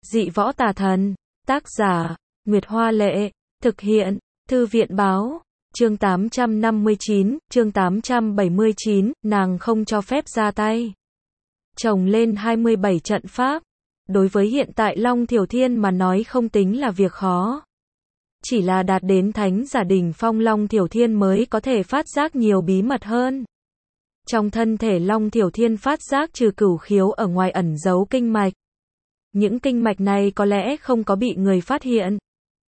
Dị võ tà thần. Tác giả, Nguyệt Hoa Lệ. Thực hiện, Thư viện Báo. Chương 859, chương 879, nàng không cho phép ra tay. Chồng lên 27 trận pháp. Đối với hiện tại Long Thiểu Thiên mà nói không tính là việc khó. Chỉ là đạt đến thánh giả đỉnh phong Long Thiểu Thiên mới có thể phát giác nhiều bí mật hơn. Trong thân thể Long Thiểu Thiên phát giác trừ cửu khiếu ở ngoài ẩn giấu kinh mạch. Những kinh mạch này có lẽ không có bị người phát hiện.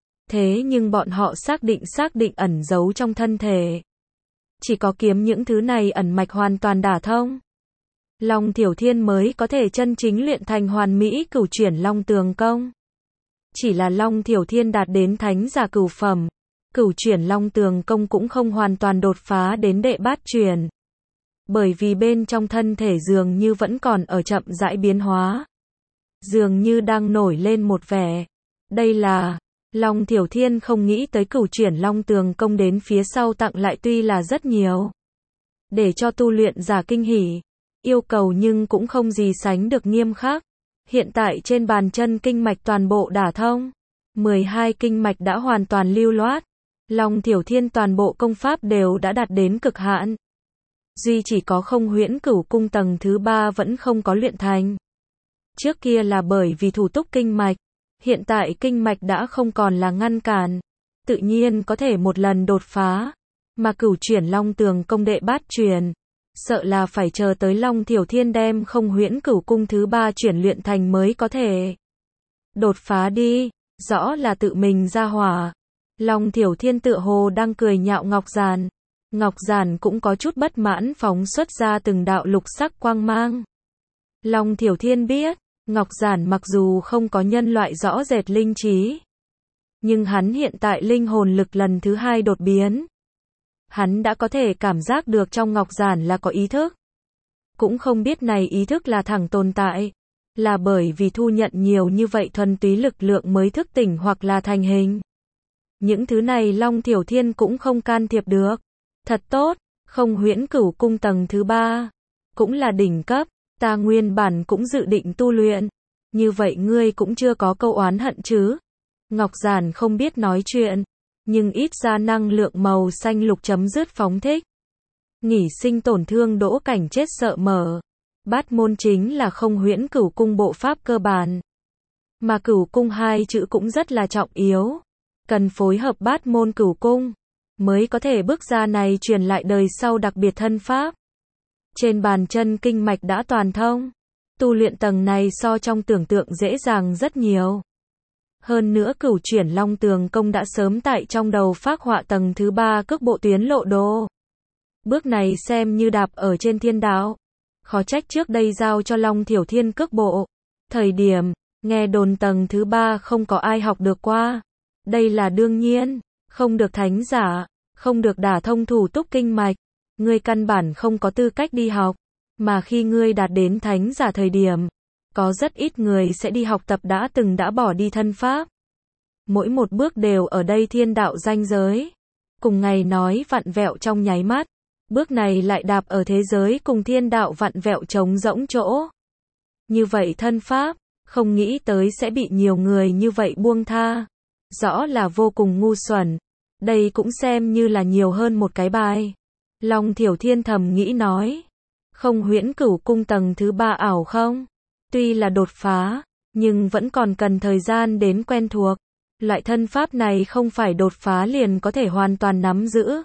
Thế nhưng bọn họ xác định ẩn giấu trong thân thể. Chỉ có kiếm những thứ này ẩn mạch hoàn toàn đả thông. Long Thiểu Thiên mới có thể chân chính luyện thành hoàn mỹ cửu chuyển Long Tường Công. Chỉ là Long Thiểu Thiên đạt đến thánh giả cửu phẩm. Cửu chuyển Long Tường Công cũng không hoàn toàn đột phá đến đệ bát truyền. Bởi vì bên trong thân thể dường như vẫn còn ở chậm rãi biến hóa. Dường như đang nổi lên một vẻ. Đây là, Long Thiểu Thiên không nghĩ tới cửu chuyển Long Tường Công đến phía sau tặng lại tuy là rất nhiều. Để cho tu luyện giả kinh hỉ. Yêu cầu nhưng cũng không gì sánh được nghiêm khắc. Hiện tại trên bàn chân kinh mạch toàn bộ đả thông. 12 kinh mạch đã hoàn toàn lưu loát. Long Thiểu Thiên toàn bộ công pháp đều đã đạt đến cực hạn. Duy chỉ có không huyễn cửu cung tầng thứ 3 vẫn không có luyện thành. Trước kia là bởi vì thủ túc kinh mạch. Hiện tại kinh mạch đã không còn là ngăn cản. Tự nhiên có thể một lần đột phá. Mà cửu chuyển Long Tường Công đệ bát truyền. Sợ là phải chờ tới Long Thiểu Thiên đem không huyễn cửu cung thứ 3 chuyển luyện thành mới có thể. Đột phá đi. Rõ là tự mình ra hỏa. Long Thiểu Thiên tựa hồ đang cười nhạo Ngọc Giản. Ngọc Giản cũng có chút bất mãn phóng xuất ra từng đạo lục sắc quang mang. Long Thiểu Thiên biết, Ngọc Giản mặc dù không có nhân loại rõ rệt linh trí. Nhưng hắn hiện tại linh hồn lực lần thứ 2 đột biến. Hắn đã có thể cảm giác được trong Ngọc Giản là có ý thức. Cũng không biết này ý thức là thẳng tồn tại. Là bởi vì thu nhận nhiều như vậy thuần túy lực lượng mới thức tỉnh hoặc là thành hình. Những thứ này Long Thiểu Thiên cũng không can thiệp được. Thật tốt, không huyễn cửu cung tầng thứ 3. Cũng là đỉnh cấp, ta nguyên bản cũng dự định tu luyện. Như vậy ngươi cũng chưa có câu oán hận chứ. Ngọc Giản không biết nói chuyện. Nhưng ít ra năng lượng màu xanh lục chấm dứt phóng thích. Nghỉ sinh tổn thương đỗ cảnh chết sợ mở. Bát môn chính là không huyễn cửu cung bộ pháp cơ bản. Mà cửu cung 2 chữ cũng rất là trọng yếu. Cần phối hợp bát môn cửu cung. Mới có thể bước ra này truyền lại đời sau đặc biệt thân pháp. Trên bàn chân kinh mạch đã toàn thông. Tu luyện tầng này so trong tưởng tượng dễ dàng rất nhiều. Hơn nữa cửu chuyển Long Tường Công đã sớm tại trong đầu phác họa tầng thứ 3 cước bộ tuyến lộ đồ. Bước này xem như đạp ở trên thiên đạo. Khó trách trước đây giao cho Long Thiểu Thiên cước bộ. Thời điểm, nghe đồn tầng thứ 3 không có ai học được qua. Đây là đương nhiên, không được thánh giả, không được đả thông thủ túc kinh mạch. Ngươi căn bản không có tư cách đi học. Mà khi ngươi đạt đến thánh giả thời điểm, có rất ít người sẽ đi học tập đã bỏ đi thân pháp. Mỗi một bước đều ở đây thiên đạo ranh giới. Cùng ngày nói vặn vẹo trong nháy mắt. Bước này lại đạp ở thế giới cùng thiên đạo vặn vẹo trống rỗng chỗ. Như vậy thân pháp, không nghĩ tới sẽ bị nhiều người như vậy buông tha. Rõ là vô cùng ngu xuẩn. Đây cũng xem như là nhiều hơn một cái bài. Long Thiểu Thiên thầm nghĩ nói. Không huyễn cửu cung tầng thứ 3 ảo không? Tuy là đột phá, nhưng vẫn còn cần thời gian đến quen thuộc. Loại thân pháp này không phải đột phá liền có thể hoàn toàn nắm giữ.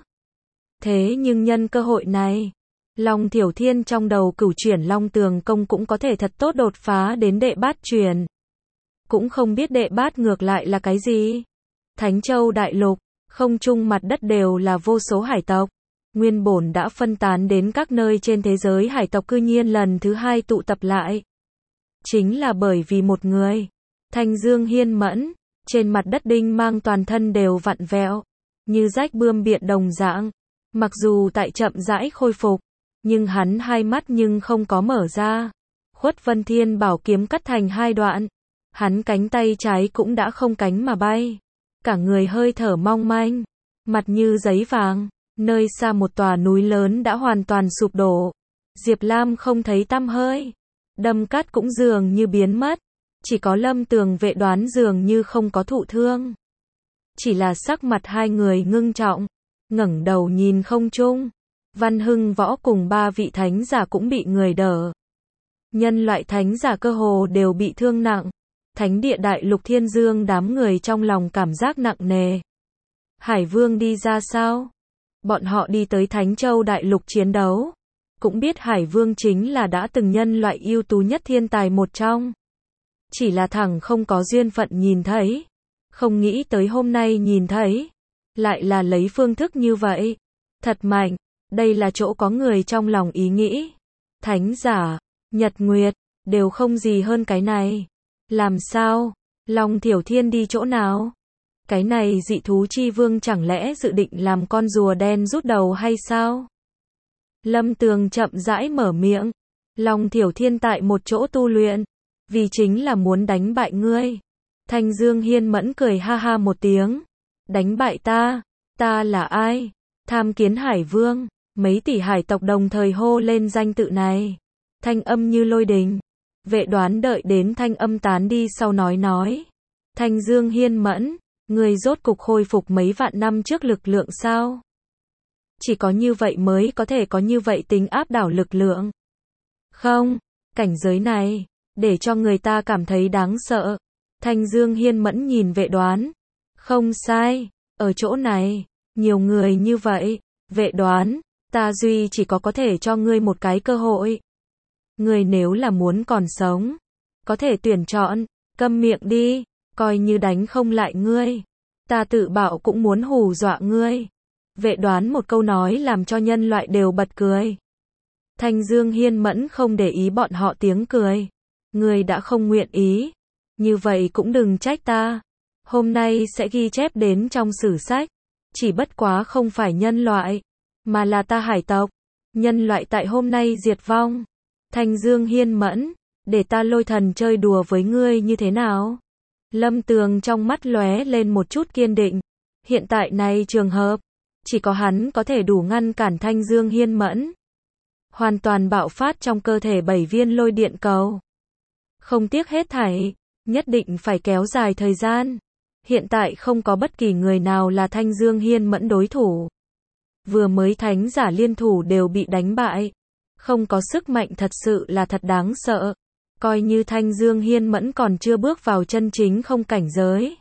Thế nhưng nhân cơ hội này, Long Thiểu Thiên trong đầu cửu chuyển Long Tường Công cũng có thể thật tốt đột phá đến đệ bát truyền. Cũng không biết đệ bát ngược lại là cái gì. Thánh Châu Đại Lục, không trung mặt đất đều là vô số hải tộc. Nguyên bổn đã phân tán đến các nơi trên thế giới hải tộc cư nhiên lần thứ 2 tụ tập lại. Chính là bởi vì một người, Thanh Dương Hiên Mẫn, trên mặt đất đinh mang toàn thân đều vặn vẹo, như rách bươm biện đồng dạng. Mặc dù tại chậm rãi khôi phục, nhưng hắn hai mắt nhưng không có mở ra. Khuất Vân Thiên Bảo kiếm cắt thành 2 đoạn. Hắn cánh tay trái cũng đã không cánh mà bay. Cả người hơi thở mong manh, mặt như giấy vàng. Nơi xa một tòa núi lớn đã hoàn toàn sụp đổ. Diệp Lam không thấy tăm hơi. Đâm Cát cũng dường như biến mất. Chỉ có Lâm Tường Vệ Đoán dường như không có thụ thương. Chỉ là sắc mặt hai người ngưng trọng, ngẩng đầu nhìn không trung. Văn Hưng Võ cùng 3 vị thánh giả cũng bị người đỡ. Nhân loại thánh giả cơ hồ đều bị thương nặng. Thánh địa đại lục Thiên Dương đám người trong lòng cảm giác nặng nề. Hải Vương đi ra sao? Bọn họ đi tới Thánh Châu đại lục chiến đấu. Cũng biết Hải Vương chính là đã từng nhân loại ưu tú nhất thiên tài một trong. Chỉ là thẳng không có duyên phận nhìn thấy. Không nghĩ tới hôm nay nhìn thấy. Lại là lấy phương thức như vậy. Thật mạnh. Đây là chỗ có người trong lòng ý nghĩ. Thánh giả, Nhật Nguyệt, đều không gì hơn cái này. Làm sao? Long Thiểu Thiên đi chỗ nào? Cái này dị thú chi vương chẳng lẽ dự định làm con rùa đen rút đầu hay sao? Lâm Tường chậm rãi mở miệng. Long Thiểu Thiên tại một chỗ tu luyện. Vì chính là muốn đánh bại ngươi. Thanh Dương Hiên Mẫn cười ha ha một tiếng. Đánh bại ta? Ta là ai? Tham Kiến Hải Vương. Mấy tỷ hải tộc đồng thời hô lên danh tự này. Thanh âm như lôi đình. Vệ Đoán đợi đến thanh âm tán đi sau nói. Thanh Dương Hiên Mẫn, người rốt cục khôi phục mấy vạn năm trước lực lượng sao? Chỉ có như vậy mới có thể có như vậy tính áp đảo lực lượng. Không, cảnh giới này, để cho người ta cảm thấy đáng sợ. Thanh Dương Hiên Mẫn nhìn Vệ Đoán. Không sai, ở chỗ này, nhiều người như vậy. Vệ Đoán, ta duy chỉ có thể cho ngươi một cái cơ hội. Ngươi nếu là muốn còn sống, có thể tuyển chọn, câm miệng đi, coi như đánh không lại ngươi. Ta tự bảo cũng muốn hù dọa ngươi. Vệ Đoán một câu nói làm cho nhân loại đều bật cười. Thanh Dương Hiên Mẫn không để ý bọn họ tiếng cười. Ngươi đã không nguyện ý, như vậy cũng đừng trách ta. Hôm nay sẽ ghi chép đến trong sử sách. Chỉ bất quá không phải nhân loại, mà là ta hải tộc. Nhân loại tại hôm nay diệt vong. Thanh Dương Hiên Mẫn, để ta Lôi Thần chơi đùa với ngươi như thế nào? Lâm Tường trong mắt lóe lên một chút kiên định. Hiện tại này trường hợp, chỉ có hắn có thể đủ ngăn cản Thanh Dương Hiên Mẫn. Hoàn toàn bạo phát trong cơ thể 7 viên lôi điện cầu. Không tiếc hết thảy, nhất định phải kéo dài thời gian. Hiện tại không có bất kỳ người nào là Thanh Dương Hiên Mẫn đối thủ. Vừa mới thánh giả liên thủ đều bị đánh bại. Không có sức mạnh thật sự là thật đáng sợ. Coi như Thanh Dương Hiên Mẫn còn chưa bước vào chân chính không cảnh giới.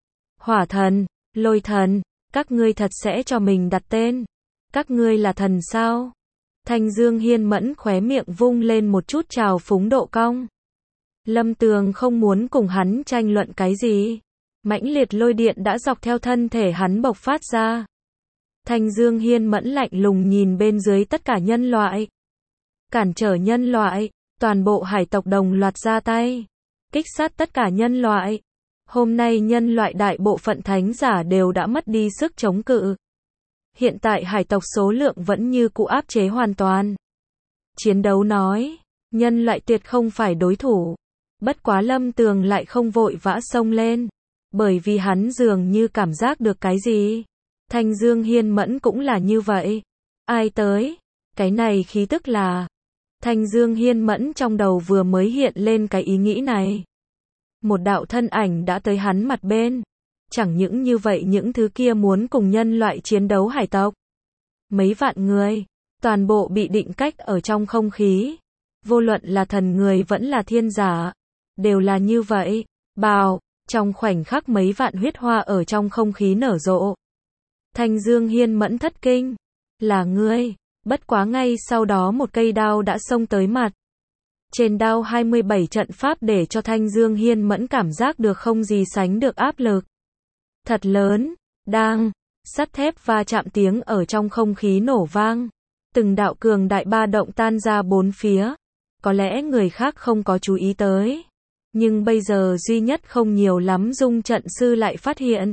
Hỏa thần, lôi thần, các ngươi thật sẽ cho mình đặt tên. Các ngươi là thần sao? Thanh Dương Hiên Mẫn khóe miệng vung lên một chút trào phúng độ cong. Lâm Tường không muốn cùng hắn tranh luận cái gì. Mãnh liệt lôi điện đã dọc theo thân thể hắn bộc phát ra. Thanh Dương Hiên Mẫn lạnh lùng nhìn bên dưới tất cả nhân loại. Cản trở nhân loại, toàn bộ hải tộc đồng loạt ra tay. Kích sát tất cả nhân loại. Hôm nay nhân loại đại bộ phận thánh giả đều đã mất đi sức chống cự. Hiện tại hải tộc số lượng vẫn như cũ áp chế hoàn toàn. Chiến đấu nói, nhân loại tuyệt không phải đối thủ. Bất quá Lâm Tường lại không vội vã xông lên. Bởi vì hắn dường như cảm giác được cái gì. Thanh Dương Hiên Mẫn cũng là như vậy. Ai tới? Cái này khí tức là... Thanh Dương Hiên Mẫn trong đầu vừa mới hiện lên cái ý nghĩ này. Một đạo thân ảnh đã tới hắn mặt bên. Chẳng những như vậy những thứ kia muốn cùng nhân loại chiến đấu hải tộc. Mấy vạn người, toàn bộ bị định cách ở trong không khí. Vô luận là thần người vẫn là thiên giả. Đều là như vậy. Bào, trong khoảnh khắc mấy vạn huyết hoa ở trong không khí nở rộ. Thanh Dương Hiên Mẫn thất kinh. Là ngươi. Bất quá ngay sau đó một cây đao đã xông tới mặt. Trên đao 27 trận pháp để cho Thanh Dương Hiên Mẫn cảm giác được không gì sánh được áp lực. Thật lớn, đang, sắt thép va chạm tiếng ở trong không khí nổ vang. Từng đạo cường đại ba động tan ra bốn phía. Có lẽ người khác không có chú ý tới. Nhưng bây giờ duy nhất không nhiều lắm dung trận sư lại phát hiện.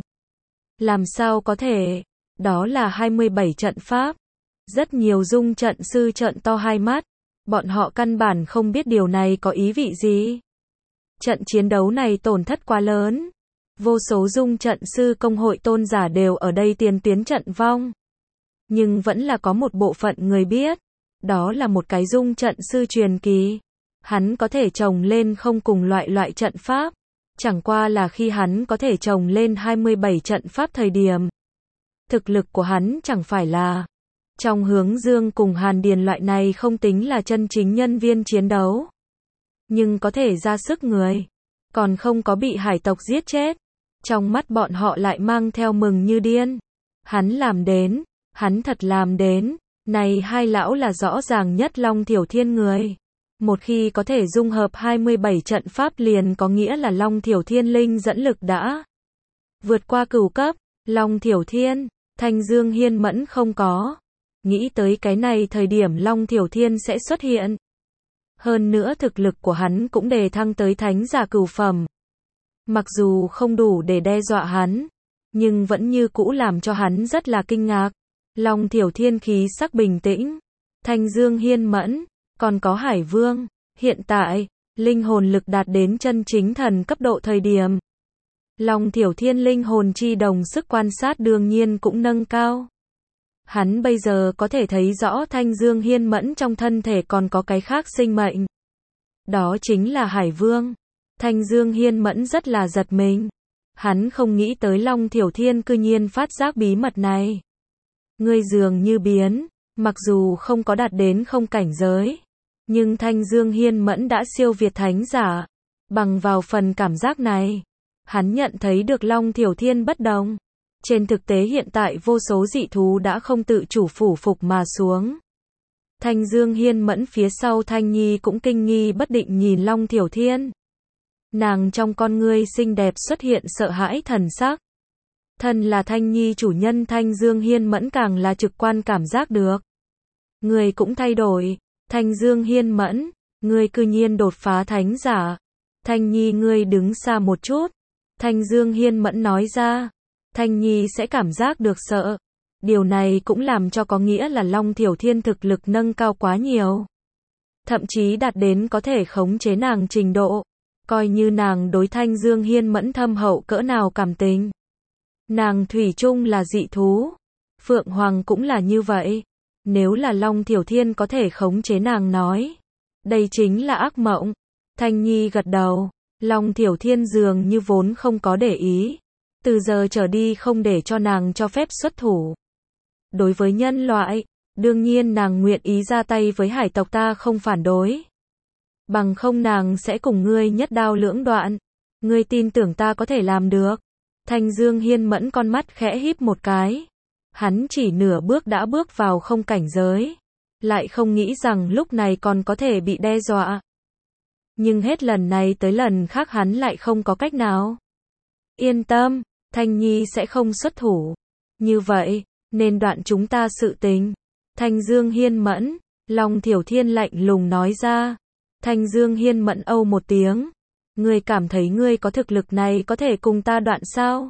Làm sao có thể? Đó là 27 trận pháp. Rất nhiều dung trận sư trợn to hai mắt. Bọn họ căn bản không biết điều này có ý vị gì. Trận chiến đấu này tổn thất quá lớn. Vô số dung trận sư công hội tôn giả đều ở đây tiền tuyến trận vong. Nhưng vẫn là có một bộ phận người biết. Đó là một cái dung trận sư truyền kỳ. Hắn có thể trồng lên không cùng loại trận pháp. Chẳng qua là khi hắn có thể trồng lên 27 trận pháp thời điểm. Thực lực của hắn chẳng phải là trong Hướng Dương cùng Hàn Điền loại này không tính là chân chính nhân viên chiến đấu. Nhưng có thể ra sức người. Còn không có bị hải tộc giết chết. Trong mắt bọn họ lại mang theo mừng như điên. Hắn làm đến. Hắn thật làm đến. Này hai lão là rõ ràng nhất Long Thiểu Thiên người. Một khi có thể dung hợp 27 trận pháp liền có nghĩa là Long Thiểu Thiên linh dẫn lực đã vượt qua cửu cấp. Long Thiểu Thiên, Thanh Dương Hiên Mẫn không có nghĩ tới cái này thời điểm Long Thiểu Thiên sẽ xuất hiện. Hơn nữa thực lực của hắn cũng đề thăng tới thánh giả cửu phẩm. Mặc dù không đủ để đe dọa hắn, nhưng vẫn như cũ làm cho hắn rất là kinh ngạc. Long Thiểu Thiên khí sắc bình tĩnh, Thanh Dương Hiên Mẫn, còn có Hải Vương, hiện tại, linh hồn lực đạt đến chân chính thần cấp độ thời điểm. Long Thiểu Thiên linh hồn chi đồng sức quan sát đương nhiên cũng nâng cao. Hắn bây giờ có thể thấy rõ Thanh Dương Hiên Mẫn trong thân thể còn có cái khác sinh mệnh. Đó chính là Hải Vương. Thanh Dương Hiên Mẫn rất là giật mình. Hắn không nghĩ tới Long Thiểu Thiên cư nhiên phát giác bí mật này. Ngươi dường như biến, mặc dù không có đạt đến không cảnh giới. Nhưng Thanh Dương Hiên Mẫn đã siêu việt thánh giả. Bằng vào phần cảm giác này, hắn nhận thấy được Long Thiểu Thiên bất đồng. Trên thực tế hiện tại vô số dị thú đã không tự chủ phủ phục mà xuống. Thanh Dương Hiên Mẫn phía sau Thanh Nhi cũng kinh nghi bất định nhìn Long Thiểu Thiên. Nàng trong con ngươi xinh đẹp xuất hiện sợ hãi thần sắc. Thân là Thanh Nhi chủ nhân Thanh Dương Hiên Mẫn càng là trực quan cảm giác được. Người cũng thay đổi. Thanh Dương Hiên Mẫn, ngươi cư nhiên đột phá thánh giả. Thanh Nhi ngươi đứng xa một chút. Thanh Dương Hiên Mẫn nói ra. Thanh Nhi sẽ cảm giác được sợ. Điều này cũng làm cho có nghĩa là Long Thiểu Thiên thực lực nâng cao quá nhiều. Thậm chí đạt đến có thể khống chế nàng trình độ. Coi như nàng đối Thanh Dương Hiên Mẫn thâm hậu cỡ nào cảm tình. Nàng thủy chung là dị thú. Phượng Hoàng cũng là như vậy. Nếu là Long Thiểu Thiên có thể khống chế nàng nói. Đây chính là ác mộng. Thanh Nhi gật đầu. Long Thiểu Thiên dường như vốn không có để ý. Từ giờ trở đi không để cho nàng cho phép xuất thủ. Đối với nhân loại, đương nhiên nàng nguyện ý ra tay với hải tộc ta không phản đối. Bằng không nàng sẽ cùng ngươi nhất đao lưỡng đoạn. Ngươi tin tưởng ta có thể làm được. Thanh Dương Hiên Mẫn con mắt khẽ híp một cái. Hắn chỉ nửa bước đã bước vào không cảnh giới. Lại không nghĩ rằng lúc này còn có thể bị đe dọa. Nhưng hết lần này tới lần khác hắn lại không có cách nào. Yên tâm, Thanh Nhi sẽ không xuất thủ. Như vậy, nên đoạn chúng ta sự tình. Thanh Dương Hiên Mẫn, Long Thiểu Thiên lạnh lùng nói ra. Thanh Dương Hiên Mẫn âu một tiếng. Ngươi cảm thấy ngươi có thực lực này có thể cùng ta đoạn sao?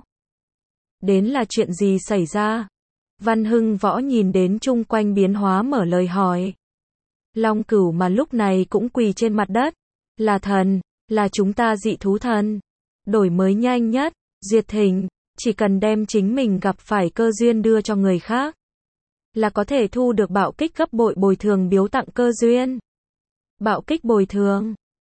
Đến là chuyện gì xảy ra? Văn Hưng Võ nhìn đến chung quanh biến hóa mở lời hỏi. Long Cửu mà lúc này cũng quỳ trên mặt đất. Là thần, là chúng ta dị thú thần. Đổi mới nhanh nhất, duyệt thỉnh, chỉ cần đem chính mình gặp phải cơ duyên đưa cho người khác. Là có thể thu được bạo kích gấp bội bồi thường biếu tặng cơ duyên. Bạo kích bồi thường.